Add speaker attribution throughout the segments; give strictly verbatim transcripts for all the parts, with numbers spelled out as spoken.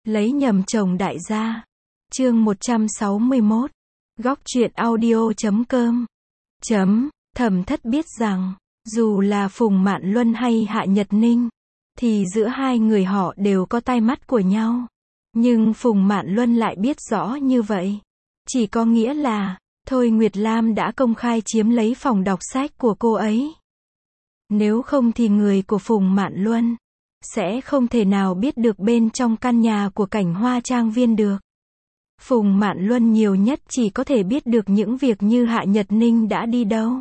Speaker 1: Lấy nhầm chồng đại gia. Chương một trăm sáu mươi mốt. Góc truyện audio chấm com. Chấm, Thẩm Thất biết rằng, dù là Phùng Mạn Luân hay Hạ Nhật Ninh, thì giữa hai người họ đều có tai mắt của nhau. Nhưng Phùng Mạn Luân lại biết rõ như vậy. Chỉ có nghĩa là, Thôi Nguyệt Lam đã công khai chiếm lấy phòng đọc sách của cô ấy. Nếu không thì người của Phùng Mạn Luân sẽ không thể nào biết được bên trong căn nhà của Cảnh Hoa Trang Viên được. Phùng Mạn Luân nhiều nhất chỉ có thể biết được những việc như Hạ Nhật Ninh đã đi đâu,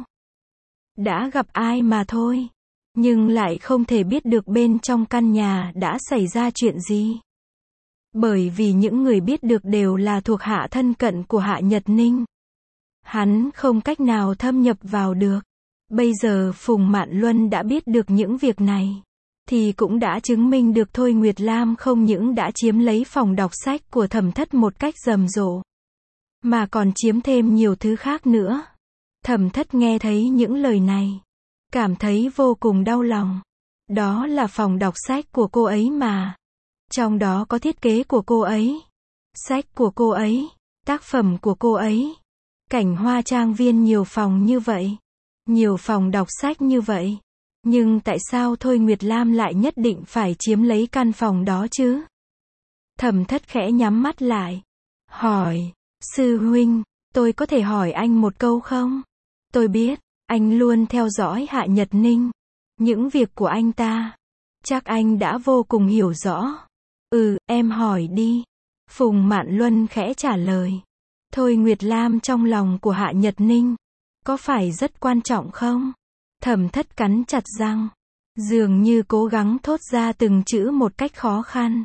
Speaker 1: đã gặp ai mà thôi. Nhưng lại không thể biết được bên trong căn nhà đã xảy ra chuyện gì. Bởi vì những người biết được đều là thuộc hạ thân cận của Hạ Nhật Ninh. Hắn không cách nào thâm nhập vào được. Bây giờ Phùng Mạn Luân đã biết được những việc này, thì cũng đã chứng minh được Thôi Nguyệt Lam không những đã chiếm lấy phòng đọc sách của Thẩm Thất một cách rầm rộ, mà còn chiếm thêm nhiều thứ khác nữa. Thẩm Thất nghe thấy những lời này, cảm thấy vô cùng đau lòng. Đó là phòng đọc sách của cô ấy mà. Trong đó có thiết kế của cô ấy, sách của cô ấy, tác phẩm của cô ấy. Cảnh Hoa Trang Viên nhiều phòng như vậy, nhiều phòng đọc sách như vậy. Nhưng tại sao Thôi Nguyệt Lam lại nhất định phải chiếm lấy căn phòng đó chứ? Thẩm Thất khẽ nhắm mắt lại, hỏi, sư huynh, tôi có thể hỏi anh một câu không? Tôi biết, anh luôn theo dõi Hạ Nhật Ninh. Những việc của anh ta, chắc anh đã vô cùng hiểu rõ. Ừ, em hỏi đi. Phùng Mạn Luân khẽ trả lời. Thôi Nguyệt Lam trong lòng của Hạ Nhật Ninh, có phải rất quan trọng không? Thẩm Thất cắn chặt răng, dường như cố gắng thốt ra từng chữ một cách khó khăn.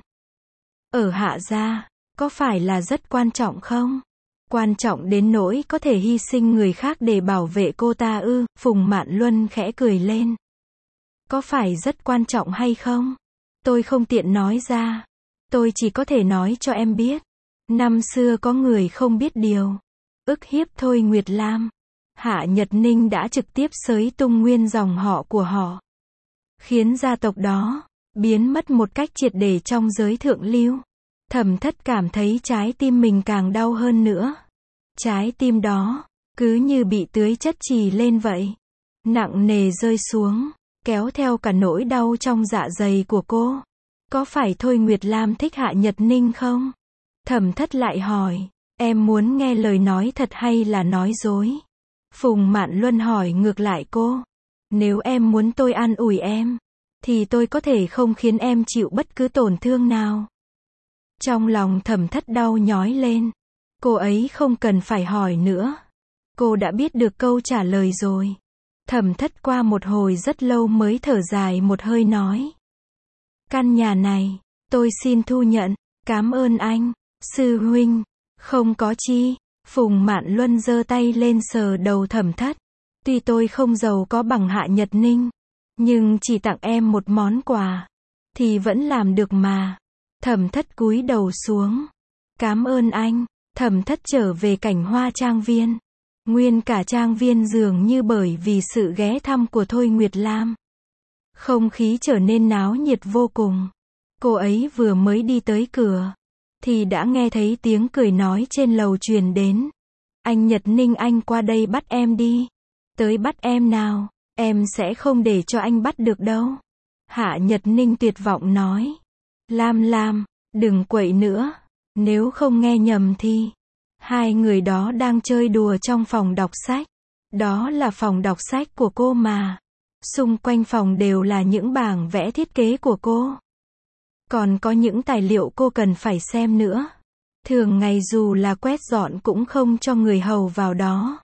Speaker 1: Ở Hạ gia, có phải là rất quan trọng không? Quan trọng đến nỗi có thể hy sinh người khác để bảo vệ cô ta ư? Phùng Mạn Luân khẽ cười lên. Có phải rất quan trọng hay không? Tôi không tiện nói ra. Tôi chỉ có thể nói cho em biết. Năm xưa có người không biết điều, ức hiếp Thôi Nguyệt Lam. Hạ Nhật Ninh đã trực tiếp xới tung nguyên dòng họ của họ, khiến gia tộc đó biến mất một cách triệt để trong giới thượng lưu. Thẩm Thất cảm thấy trái tim mình càng đau hơn nữa. Trái tim đó cứ như bị tưới chất chì lên vậy, nặng nề rơi xuống, kéo theo cả nỗi đau trong dạ dày của cô. Có phải Thôi Nguyệt Lam thích Hạ Nhật Ninh không? Thẩm Thất lại hỏi, em muốn nghe lời nói thật hay là nói dối? Phùng Mạn Luân hỏi ngược lại cô. Nếu em muốn tôi an ủi em, thì tôi có thể không khiến em chịu bất cứ tổn thương nào. Trong lòng Thẩm Thất đau nhói lên. Cô ấy không cần phải hỏi nữa. Cô đã biết được câu trả lời rồi. Thẩm Thất qua một hồi rất lâu mới thở dài một hơi nói. Căn nhà này, tôi xin thu nhận. Cảm ơn anh, sư huynh. Không có chi. Phùng Mạn Luân giơ tay lên sờ đầu Thẩm Thất. Tuy tôi không giàu có bằng Hạ Nhật Ninh, nhưng chỉ tặng em một món quà, thì vẫn làm được mà. Thẩm Thất cúi đầu xuống. Cảm ơn anh. Thẩm Thất trở về Cảnh Hoa Trang Viên. Nguyên cả trang viên dường như bởi vì sự ghé thăm của Thôi Nguyệt Lam, không khí trở nên náo nhiệt vô cùng. Cô ấy vừa mới đi tới cửa, thì đã nghe thấy tiếng cười nói trên lầu truyền đến. Anh Nhật Ninh, anh qua đây bắt em đi. Tới bắt em nào, em sẽ không để cho anh bắt được đâu. Hạ Nhật Ninh tuyệt vọng nói. Lam Lam, đừng quậy nữa. Nếu không nghe nhầm thì, hai người đó đang chơi đùa trong phòng đọc sách. Đó là phòng đọc sách của cô mà. Xung quanh phòng đều là những bảng vẽ thiết kế của cô. Còn có những tài liệu cô cần phải xem nữa. Thường ngày dù là quét dọn cũng không cho người hầu vào đó.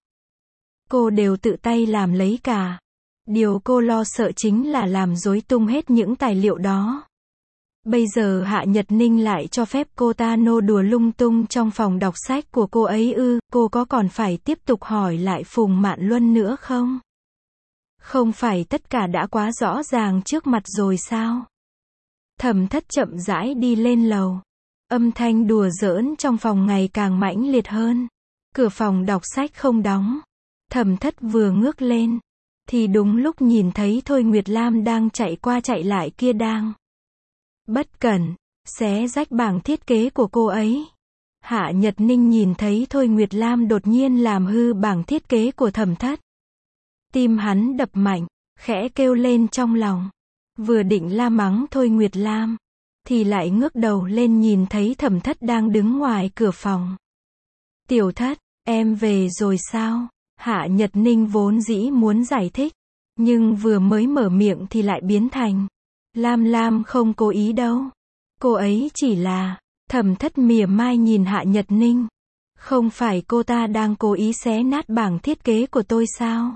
Speaker 1: Cô đều tự tay làm lấy cả. Điều cô lo sợ chính là làm rối tung hết những tài liệu đó. Bây giờ Hạ Nhật Ninh lại cho phép cô ta nô đùa lung tung trong phòng đọc sách của cô ấy ư? Cô có còn phải tiếp tục hỏi lại Phùng Mạn Luân nữa không? Không phải tất cả đã quá rõ ràng trước mặt rồi sao? Thẩm Thất chậm rãi đi lên lầu. Âm thanh đùa giỡn trong phòng ngày càng mãnh liệt hơn. Cửa phòng đọc sách không đóng. Thẩm Thất vừa ngước lên, thì đúng lúc nhìn thấy Thôi Nguyệt Lam đang chạy qua chạy lại kia đang bất cẩn xé rách bảng thiết kế của cô ấy. Hạ Nhật Ninh nhìn thấy Thôi Nguyệt Lam đột nhiên làm hư bảng thiết kế của Thẩm Thất. Tim hắn đập mạnh, khẽ kêu lên trong lòng. Vừa định la mắng Thôi Nguyệt Lam, thì lại ngước đầu lên nhìn thấy Thẩm Thất đang đứng ngoài cửa phòng. Tiểu Thất, em về rồi sao? Hạ Nhật Ninh vốn dĩ muốn giải thích, nhưng vừa mới mở miệng thì lại biến thành, Lam Lam không cố ý đâu. Cô ấy chỉ là, Thẩm Thất mỉa mai nhìn Hạ Nhật Ninh. Không phải cô ta đang cố ý xé nát bảng thiết kế của tôi sao?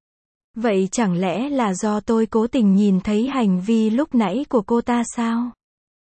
Speaker 1: Vậy chẳng lẽ là do tôi cố tình nhìn thấy hành vi lúc nãy của cô ta sao?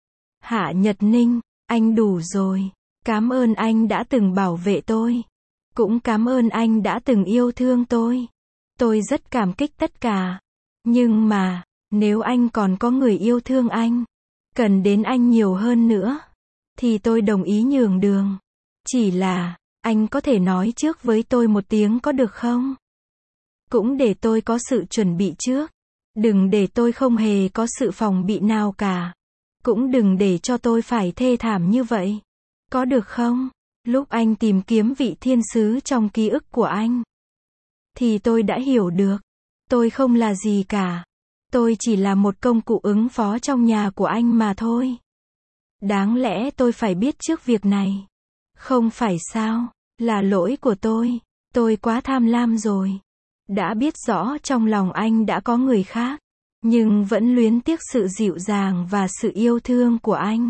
Speaker 1: Hạ Nhật Ninh, anh đủ rồi. Cảm ơn anh đã từng bảo vệ tôi. Cũng cảm ơn anh đã từng yêu thương tôi. Tôi rất cảm kích tất cả. Nhưng mà, nếu anh còn có người yêu thương anh, cần đến anh nhiều hơn nữa, thì tôi đồng ý nhường đường. Chỉ là, anh có thể nói trước với tôi một tiếng có được không? Cũng để tôi có sự chuẩn bị trước. Đừng để tôi không hề có sự phòng bị nào cả. Cũng đừng để cho tôi phải thê thảm như vậy. Có được không? Lúc anh tìm kiếm vị thiên sứ trong ký ức của anh, thì tôi đã hiểu được. Tôi không là gì cả. Tôi chỉ là một công cụ ứng phó trong nhà của anh mà thôi. Đáng lẽ tôi phải biết trước việc này. Không phải sao? Là lỗi của tôi. Tôi quá tham lam rồi. Đã biết rõ trong lòng anh đã có người khác, nhưng vẫn luyến tiếc sự dịu dàng và sự yêu thương của anh.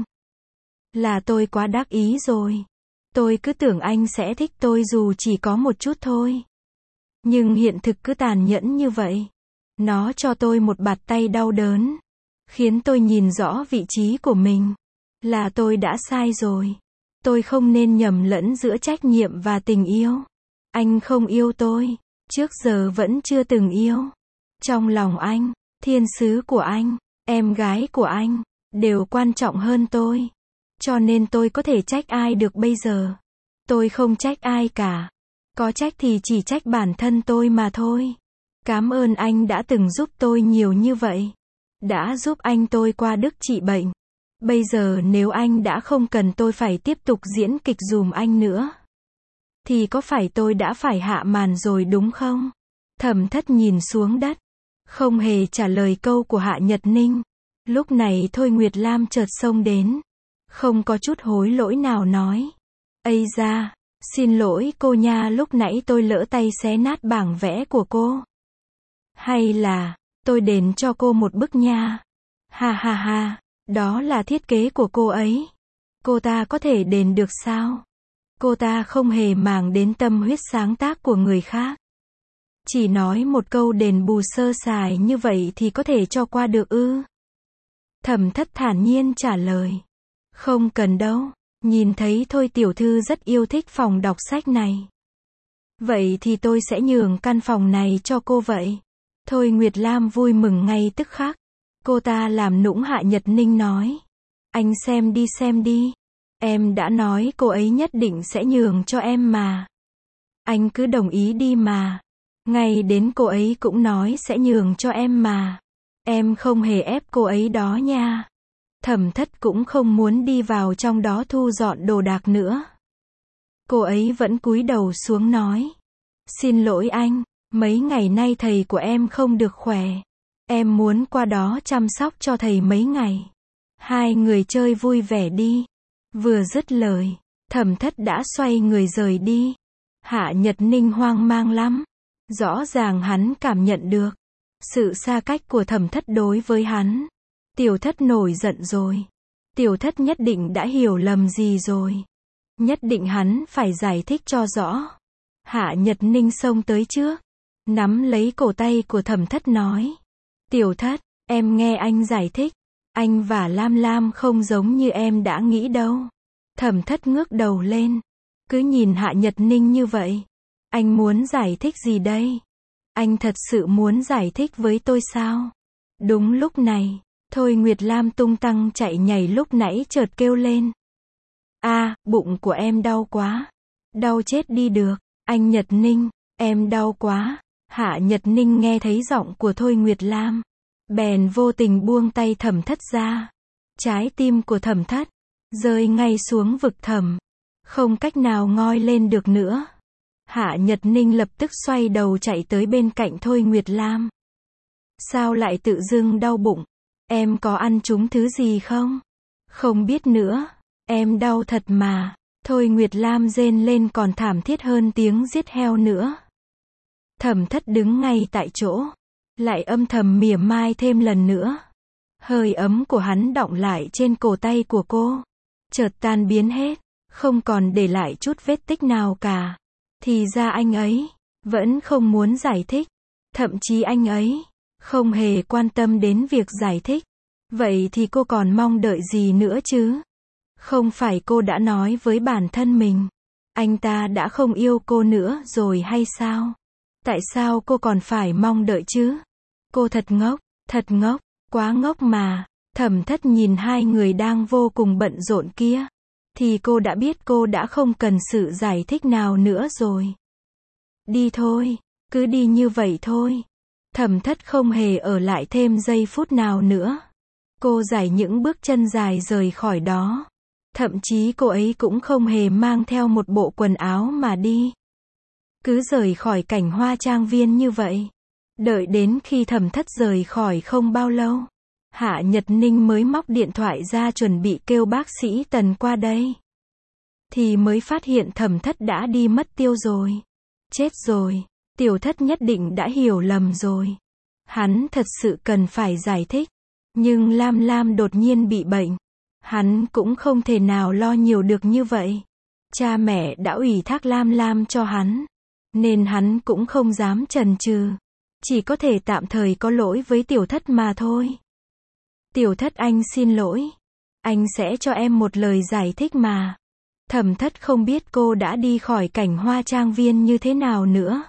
Speaker 1: Là tôi quá đắc ý rồi. Tôi cứ tưởng anh sẽ thích tôi dù chỉ có một chút thôi. Nhưng hiện thực cứ tàn nhẫn như vậy. Nó cho tôi một bạt tay đau đớn, khiến tôi nhìn rõ vị trí của mình. Là tôi đã sai rồi. Tôi không nên nhầm lẫn giữa trách nhiệm và tình yêu. Anh không yêu tôi. Trước giờ vẫn chưa từng yêu. Trong lòng anh, thiên sứ của anh, em gái của anh, đều quan trọng hơn tôi. Cho nên tôi có thể trách ai được bây giờ? Tôi không trách ai cả. Có trách thì chỉ trách bản thân tôi mà thôi. Cảm ơn anh đã từng giúp tôi nhiều như vậy. Đã giúp anh tôi qua đức trị bệnh. Bây giờ nếu anh đã không cần tôi phải tiếp tục diễn kịch dùm anh nữa, thì có phải tôi đã phải hạ màn rồi đúng không? Thẩm Thất nhìn xuống đất, không hề trả lời câu của Hạ Nhật Ninh. Lúc này Thôi Nguyệt Lam chợt xông đến, không có chút hối lỗi nào nói. Ây da, xin lỗi cô nha, lúc nãy tôi lỡ tay xé nát bảng vẽ của cô. Hay là, tôi đền cho cô một bức nha. Ha ha ha, đó là thiết kế của cô ấy. Cô ta có thể đền được sao? Cô ta không hề màng đến tâm huyết sáng tác của người khác. Chỉ nói một câu đền bù sơ sài như vậy thì có thể cho qua được ư? Thẩm Thất thản nhiên trả lời. Không cần đâu, nhìn thấy Thôi tiểu thư rất yêu thích phòng đọc sách này. Vậy thì tôi sẽ nhường căn phòng này cho cô vậy. Thôi Nguyệt Lam vui mừng ngay tức khắc. Cô ta làm nũng Hạ Nhật Ninh nói. Anh xem đi xem đi. Em đã nói cô ấy nhất định sẽ nhường cho em mà. Anh cứ đồng ý đi mà. Ngay đến cô ấy cũng nói sẽ nhường cho em mà. Em không hề ép cô ấy đó nha. Thẩm Thất cũng không muốn đi vào trong đó thu dọn đồ đạc nữa. Cô ấy vẫn cúi đầu xuống nói. Xin lỗi anh, mấy ngày nay thầy của em không được khỏe. Em muốn qua đó chăm sóc cho thầy mấy ngày. Hai người chơi vui vẻ đi. Vừa dứt lời, Thẩm Thất đã xoay người rời đi. Hạ Nhật Ninh hoang mang lắm. Rõ ràng hắn cảm nhận được sự xa cách của Thẩm Thất đối với hắn. Tiểu Thất nổi giận rồi. Tiểu Thất nhất định đã hiểu lầm gì rồi. Nhất định hắn phải giải thích cho rõ. Hạ Nhật Ninh xông tới trước, nắm lấy cổ tay của Thẩm Thất nói. Tiểu Thất, em nghe anh giải thích. Anh và Lam Lam không giống như em đã nghĩ đâu. Thẩm Thất ngước đầu lên, cứ nhìn Hạ Nhật Ninh như vậy. Anh muốn giải thích gì đây? Anh thật sự muốn giải thích với tôi sao? Đúng lúc này, Thôi Nguyệt Lam tung tăng chạy nhảy lúc nãy chợt kêu lên. A, à, bụng của em đau quá. Đau chết đi được. Anh Nhật Ninh, em đau quá. Hạ Nhật Ninh nghe thấy giọng của Thôi Nguyệt Lam, bèn vô tình buông tay Thẩm Thất ra. Trái tim của Thẩm Thất rơi ngay xuống vực thẳm, không cách nào ngoi lên được nữa. Hạ Nhật Ninh lập tức xoay đầu chạy tới bên cạnh Thôi Nguyệt Lam. Sao lại tự dưng đau bụng? Em có ăn trúng thứ gì không? Không biết nữa, em đau thật mà. Thôi Nguyệt Lam rên lên còn thảm thiết hơn tiếng giết heo nữa. Thẩm Thất đứng ngay tại chỗ, lại âm thầm mỉa mai thêm lần nữa. Hơi ấm của hắn đọng lại trên cổ tay của cô, chợt tan biến hết, không còn để lại chút vết tích nào cả. Thì ra anh ấy vẫn không muốn giải thích, thậm chí anh ấy không hề quan tâm đến việc giải thích. Vậy thì cô còn mong đợi gì nữa chứ? Không phải cô đã nói với bản thân mình, anh ta đã không yêu cô nữa rồi hay sao? Tại sao cô còn phải mong đợi chứ? Cô thật ngốc, thật ngốc, quá ngốc mà. Thẩm Thất nhìn hai người đang vô cùng bận rộn kia, thì cô đã biết cô đã không cần sự giải thích nào nữa rồi. Đi thôi, cứ đi như vậy thôi. Thẩm Thất không hề ở lại thêm giây phút nào nữa. Cô giải những bước chân dài rời khỏi đó. Thậm chí cô ấy cũng không hề mang theo một bộ quần áo mà đi. Cứ rời khỏi cảnh hoa trang viên như vậy. Đợi đến khi Thẩm Thất rời khỏi không bao lâu, Hạ Nhật Ninh mới móc điện thoại ra chuẩn bị kêu bác sĩ Tần qua đây. Thì mới phát hiện Thẩm Thất đã đi mất tiêu rồi. Chết rồi, Tiểu Thất nhất định đã hiểu lầm rồi. Hắn thật sự cần phải giải thích. Nhưng Lam Lam đột nhiên bị bệnh. Hắn cũng không thể nào lo nhiều được như vậy. Cha mẹ đã ủy thác Lam Lam cho hắn, nên hắn cũng không dám chần chừ. Chỉ có thể tạm thời có lỗi với Tiểu Thất mà thôi. Tiểu Thất anh xin lỗi. Anh sẽ cho em một lời giải thích mà. Thẩm Thất không biết cô đã đi khỏi cảnh hoa trang viên như thế nào nữa.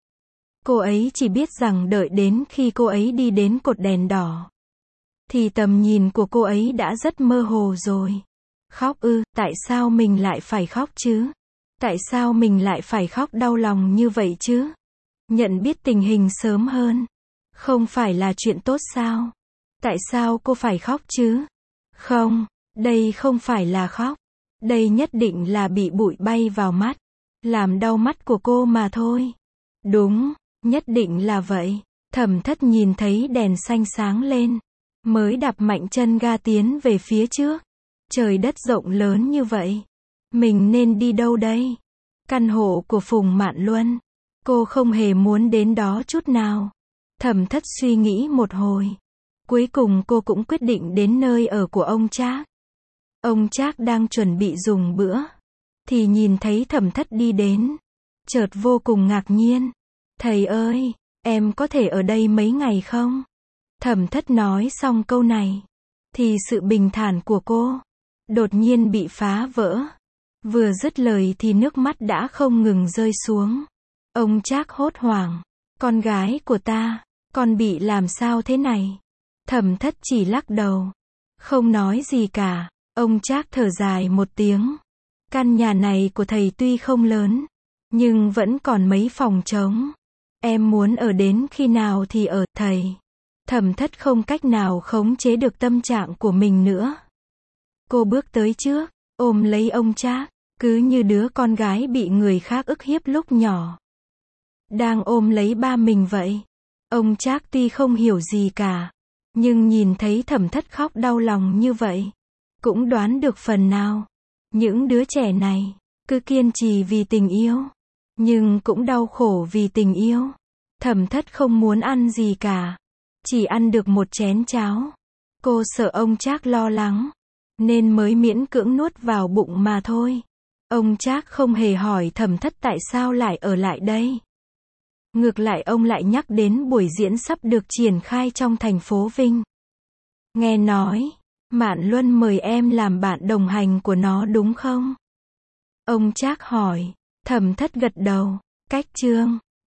Speaker 1: Cô ấy chỉ biết rằng đợi đến khi cô ấy đi đến cột đèn đỏ, thì tầm nhìn của cô ấy đã rất mơ hồ rồi. Khóc ư, tại sao mình lại phải khóc chứ? Tại sao mình lại phải khóc đau lòng như vậy chứ? Nhận biết tình hình sớm hơn, không phải là chuyện tốt sao? Tại sao cô phải khóc chứ? Không, đây không phải là khóc. Đây nhất định là bị bụi bay vào mắt, làm đau mắt của cô mà thôi. Đúng, nhất định là vậy. Thẩm Thất nhìn thấy đèn xanh sáng lên, mới đạp mạnh chân ga tiến về phía trước. Trời đất rộng lớn như vậy, mình nên đi đâu đây? Căn hộ của Phùng Mạn Luân. Cô không hề muốn đến đó chút nào. Thẩm Thất suy nghĩ một hồi, cuối cùng cô cũng quyết định đến nơi ở của ông Trác. Ông Trác đang chuẩn bị dùng bữa, thì nhìn thấy Thẩm Thất đi đến, chợt vô cùng ngạc nhiên. Thầy ơi, em có thể ở đây mấy ngày không? Thẩm Thất nói xong câu này, thì sự bình thản của cô đột nhiên bị phá vỡ. Vừa dứt lời thì nước mắt đã không ngừng rơi xuống. Ông Trác hốt hoảng. Con gái của ta, con bị làm sao thế này? Thẩm Thất chỉ lắc đầu, không nói gì cả. Ông Trác thở dài một tiếng. Căn nhà này của thầy tuy không lớn, nhưng vẫn còn mấy phòng trống. Em muốn ở đến khi nào thì ở, thầy. Thẩm Thất không cách nào khống chế được tâm trạng của mình nữa. Cô bước tới trước, ôm lấy ông Trác, cứ như đứa con gái bị người khác ức hiếp lúc nhỏ, đang ôm lấy ba mình vậy. Ông Trác tuy không hiểu gì cả, nhưng nhìn thấy Thẩm Thất khóc đau lòng như vậy, cũng đoán được phần nào. Những đứa trẻ này, cứ kiên trì vì tình yêu, nhưng cũng đau khổ vì tình yêu. Thẩm Thất không muốn ăn gì cả, chỉ ăn được một chén cháo. Cô sợ ông Trác lo lắng, nên mới miễn cưỡng nuốt vào bụng mà thôi. Ông Trác không hề hỏi Thẩm Thất tại sao lại ở lại đây. Ngược lại ông lại nhắc đến buổi diễn sắp được triển khai trong thành phố Vinh. Nghe nói, Mạn Luân mời em làm bạn đồng hành của nó đúng không? Ông Trác hỏi. Thẩm Thất gật đầu. Cách chương